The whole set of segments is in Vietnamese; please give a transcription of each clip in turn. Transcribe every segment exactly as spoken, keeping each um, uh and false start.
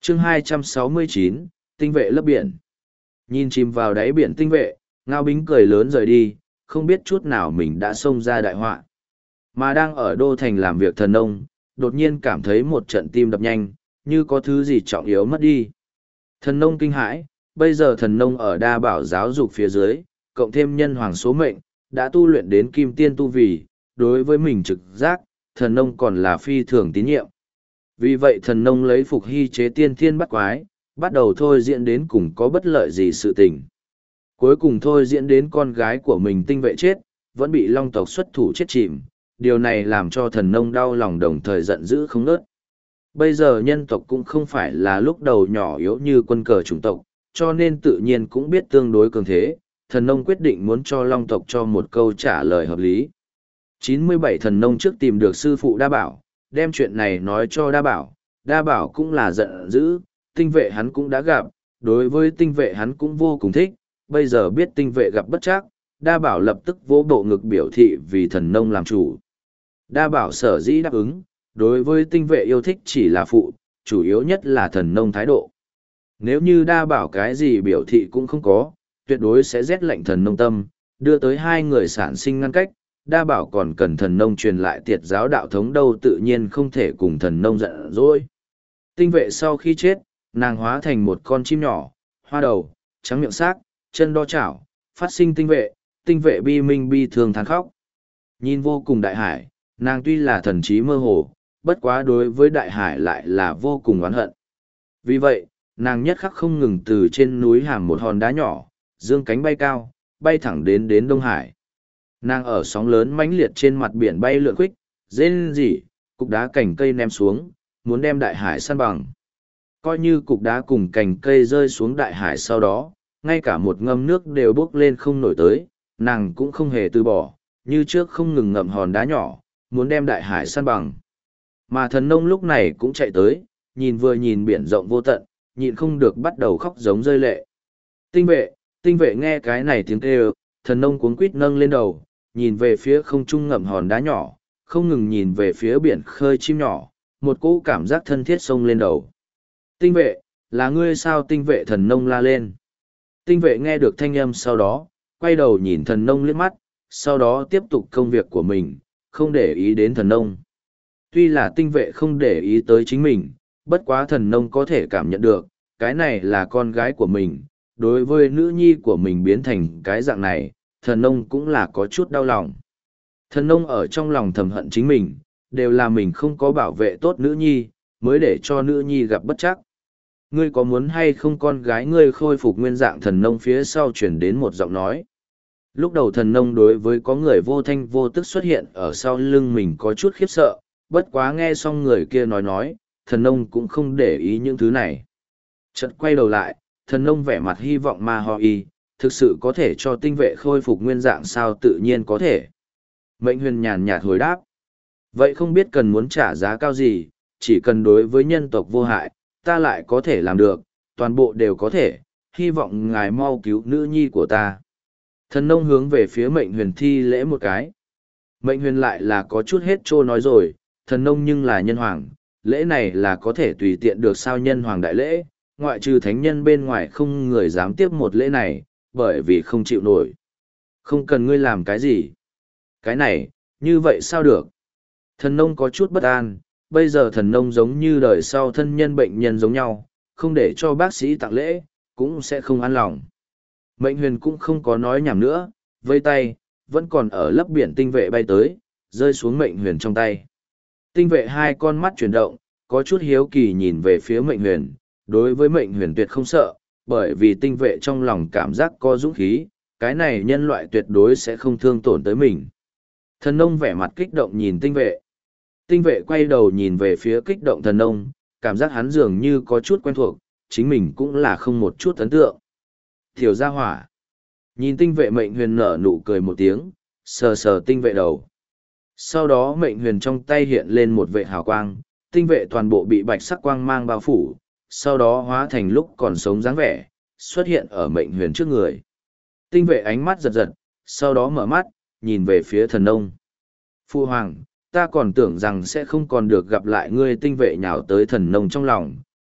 chương hai trăm sáu mươi chín, tinh vệ lấp biển. Nhìn chìm vào đáy biển tinh vệ, Ngao Bính cười lớn rời đi, không biết chút nào mình đã xông ra đại họa. Mà đang ở đô thành làm việc thần nông, đột nhiên cảm thấy một trận tim đập nhanh, như có thứ gì trọng yếu mất đi. Thần nông kinh hãi, bây giờ thần nông ở đa bảo giáo dục phía dưới, cộng thêm nhân hoàng số mệnh, đã tu luyện đến kim tiên tu vì, đối với mình trực giác, thần nông còn là phi thường tín nhiệm. Vì vậy thần nông lấy phục hy chế tiên thiên bắt quái, bắt đầu thôi diễn đến cùng có bất lợi gì sự tình. Cuối cùng thôi diễn đến con gái của mình tinh vệ chết, vẫn bị long tộc xuất thủ chết chìm, điều này làm cho thần nông đau lòng đồng thời giận dữ không nớt. Bây giờ nhân tộc cũng không phải là lúc đầu nhỏ yếu như quân cờ chủng tộc, cho nên tự nhiên cũng biết tương đối cường thế, thần nông quyết định muốn cho long tộc cho một câu trả lời hợp lý. chín mươi bảy thần nông trước tìm được sư phụ Đa Bảo, đem chuyện này nói cho Đa Bảo, Đa Bảo cũng là giận dữ, tinh vệ hắn cũng đã gặp, đối với tinh vệ hắn cũng vô cùng thích, bây giờ biết tinh vệ gặp bất trắc, Đa Bảo lập tức vỗ bộ ngực biểu thị vì thần nông làm chủ. Đa Bảo sở dĩ đáp ứng, đối với tinh vệ yêu thích chỉ là phụ, chủ yếu nhất là thần nông thái độ. Nếu như Đa Bảo cái gì biểu thị cũng không có, tuyệt đối sẽ rét lạnh thần nông tâm, đưa tới hai người sản sinh ngăn cách. Đa Bảo còn cần thần nông truyền lại tiệt giáo đạo thống đâu, tự nhiên không thể cùng thần nông giận dỗi. Tinh vệ sau khi chết, nàng hóa thành một con chim nhỏ, hoa đầu, trắng miệng xác, chân đo chảo, phát sinh tinh vệ, tinh vệ bi minh bi thường than khóc. Nhìn vô cùng đại hải, nàng tuy là thần trí mơ hồ, bất quá đối với đại hải lại là vô cùng oán hận. Vì vậy, nàng nhất khắc không ngừng từ trên núi hàm một hòn đá nhỏ, dương cánh bay cao, bay thẳng đến đến Đông Hải. Nàng ở sóng lớn mãnh liệt trên mặt biển bay lượn quích, rên rỉ, cục đá cành cây ném xuống, muốn đem đại hải săn bằng. Coi như cục đá cùng cành cây rơi xuống đại hải sau đó, ngay cả một ngâm nước đều bốc lên không nổi tới, nàng cũng không hề từ bỏ, như trước không ngừng ngậm hòn đá nhỏ, muốn đem đại hải săn bằng. Mà thần nông lúc này cũng chạy tới, nhìn vừa nhìn biển rộng vô tận, nhịn không được bắt đầu khóc giống rơi lệ. Tinh vệ, tinh vệ nghe cái này tiếng kêu, thần nông cuống quít nâng lên đầu, nhìn về phía không trung ngậm hòn đá nhỏ, không ngừng nhìn về phía biển khơi chim nhỏ, một cỗ cảm giác thân thiết xông lên đầu. Tinh vệ, là ngươi sao? Tinh vệ thần nông la lên. Tinh vệ nghe được thanh âm sau đó, quay đầu nhìn thần nông liếc mắt, sau đó tiếp tục công việc của mình, không để ý đến thần nông. Tuy là tinh vệ không để ý tới chính mình, bất quá thần nông có thể cảm nhận được, cái này là con gái của mình, đối với nữ nhi của mình biến thành cái dạng này, thần nông cũng là có chút đau lòng. Thần nông ở trong lòng thầm hận chính mình, đều là mình không có bảo vệ tốt nữ nhi, mới để cho nữ nhi gặp bất trắc. Ngươi có muốn hay không con gái ngươi khôi phục nguyên dạng? Thần nông phía sau chuyển đến một giọng nói. Lúc đầu thần nông đối với có người vô thanh vô tức xuất hiện ở sau lưng mình có chút khiếp sợ, bất quá nghe xong người kia nói nói, thần nông cũng không để ý những thứ này. Chợt quay đầu lại, thần nông vẻ mặt hy vọng ma ho y, thực sự có thể cho tinh vệ khôi phục nguyên dạng sao? Tự nhiên có thể. Mệnh huyền nhàn nhạt hồi đáp. Vậy không biết cần muốn trả giá cao gì, chỉ cần đối với nhân tộc vô hại, ta lại có thể làm được, toàn bộ đều có thể, hy vọng ngài mau cứu nữ nhi của ta. Thần nông hướng về phía mệnh huyền thi lễ một cái. Mệnh huyền lại là có chút hết trô nói rồi, thần nông nhưng là nhân hoàng, lễ này là có thể tùy tiện được sao? Nhân hoàng đại lễ, ngoại trừ thánh nhân bên ngoài không người dám tiếp một lễ này, bởi vì không chịu nổi. Không cần ngươi làm cái gì. Cái này, như vậy sao được? Thần nông có chút bất an, bây giờ thần nông giống như đời sau thân nhân bệnh nhân giống nhau, không để cho bác sĩ tặng lễ, cũng sẽ không an lòng. Mệnh huyền cũng không có nói nhảm nữa, vây tay, vẫn còn ở lấp biển tinh vệ bay tới, rơi xuống mệnh huyền trong tay. Tinh vệ hai con mắt chuyển động, có chút hiếu kỳ nhìn về phía mệnh huyền, đối với mệnh huyền tuyệt không sợ, bởi vì tinh vệ trong lòng cảm giác có dũng khí, cái này nhân loại tuyệt đối sẽ không thương tổn tới mình. Thần nông vẻ mặt kích động nhìn tinh vệ. Tinh vệ quay đầu nhìn về phía kích động thần nông, cảm giác hắn dường như có chút quen thuộc, chính mình cũng là không một chút ấn tượng. Tiểu gia hỏa. Nhìn tinh vệ, mệnh huyền nở nụ cười một tiếng, sờ sờ tinh vệ đầu. Sau đó mệnh huyền trong tay hiện lên một vệ hào quang, tinh vệ toàn bộ bị bạch sắc quang mang bao phủ, sau đó hóa thành lúc còn sống dáng vẻ, xuất hiện ở mệnh huyền trước người. Tinh vệ ánh mắt giật giật, sau đó mở mắt, nhìn về phía thần nông. Phu hoàng, ta còn tưởng rằng sẽ không còn được gặp lại ngươi. Tinh vệ nhào tới thần nông trong lòng,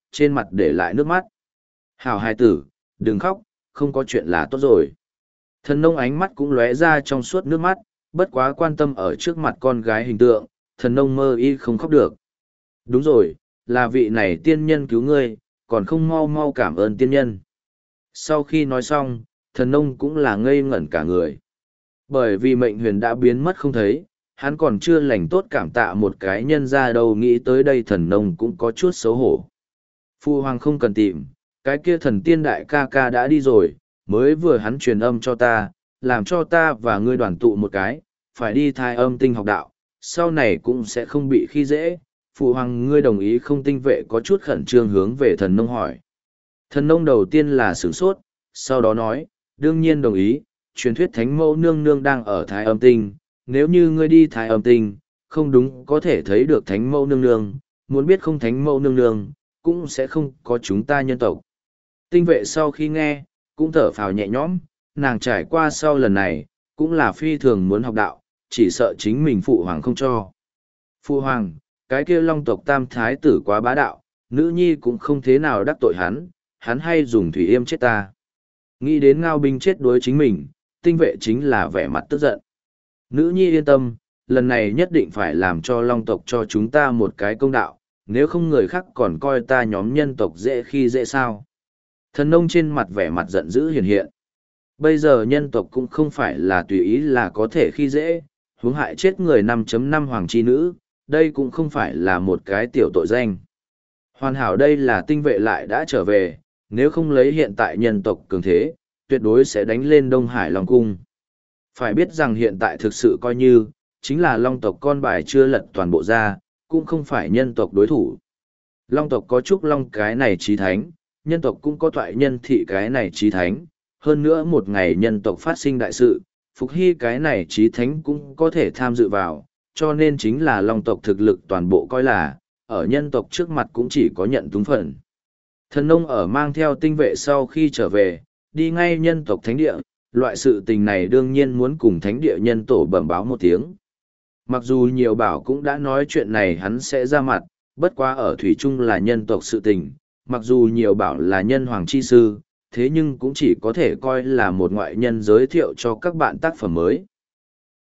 trên mặt để lại nước mắt. Hảo hài tử, đừng khóc, không có chuyện là tốt rồi. Thần nông ánh mắt cũng lóe ra trong suốt nước mắt, bất quá quan tâm ở trước mặt con gái hình tượng, thần nông mơ y không khóc được. Đúng rồi, là vị này tiên nhân cứu ngươi, còn không mau mau cảm ơn tiên nhân. Sau khi nói xong, thần nông cũng là ngây ngẩn cả người. Bởi vì mệnh huyền đã biến mất không thấy, hắn còn chưa lành tốt cảm tạ một cái nhân ra đâu, nghĩ tới đây thần nông cũng có chút xấu hổ. Phu hoàng không cần tìm, cái kia thần tiên đại ca ca đã đi rồi, mới vừa hắn truyền âm cho ta, làm cho ta và ngươi đoàn tụ một cái, phải đi thai âm tinh học đạo, sau này cũng sẽ không bị khi dễ. Phụ hoàng ngươi đồng ý không? Tinh vệ có chút khẩn trương hướng về thần nông hỏi. Thần nông đầu tiên là sửng sốt, sau đó nói, đương nhiên đồng ý, truyền thuyết thánh mẫu nương nương đang ở thái âm tinh, nếu như ngươi đi thái âm tinh, không đúng có thể thấy được thánh mẫu nương nương, muốn biết không thánh mẫu nương nương, cũng sẽ không có chúng ta nhân tộc. Tinh vệ sau khi nghe, cũng thở phào nhẹ nhõm, nàng trải qua sau lần này, cũng là phi thường muốn học đạo, chỉ sợ chính mình phụ hoàng không cho. Phụ hoàng, cái kia long tộc tam thái tử quá bá đạo, nữ nhi cũng không thế nào đắc tội hắn, hắn hay dùng thủy yêm chết ta. Nghĩ đến Ngao Binh chết đối chính mình, tinh vệ chính là vẻ mặt tức giận. Nữ nhi yên tâm, lần này nhất định phải làm cho long tộc cho chúng ta một cái công đạo, nếu không người khác còn coi ta nhóm nhân tộc dễ khi dễ sao. Thần nông trên mặt vẻ mặt giận dữ hiện hiện. Bây giờ nhân tộc cũng không phải là tùy ý là có thể khi dễ, huống hại chết người năm chấm năm hoàng chi nữ, đây cũng không phải là một cái tiểu tội danh. Hoàn hảo đây là tinh vệ lại đã trở về, nếu không lấy hiện tại nhân tộc cường thế, tuyệt đối sẽ đánh lên Đông Hải Long Cung. Phải biết rằng hiện tại thực sự coi như, chính là long tộc con bài chưa lật toàn bộ ra, cũng không phải nhân tộc đối thủ. Long tộc có trúc long cái này trí thánh, nhân tộc cũng có toại nhân thị cái này trí thánh, hơn nữa một ngày nhân tộc phát sinh đại sự, Phục Hy cái này trí thánh cũng có thể tham dự vào, cho nên chính là long tộc thực lực toàn bộ coi là, ở nhân tộc trước mặt cũng chỉ có nhận túng phần. Thần nông ở mang theo tinh vệ sau khi trở về, đi ngay nhân tộc thánh địa, loại sự tình này đương nhiên muốn cùng thánh địa nhân tổ bẩm báo một tiếng. Mặc dù nhiều bảo cũng đã nói chuyện này hắn sẽ ra mặt, bất quá ở thủy chung là nhân tộc sự tình, mặc dù nhiều bảo là nhân hoàng chi sư, thế nhưng cũng chỉ có thể coi là một ngoại nhân giới thiệu cho các bạn tác phẩm mới.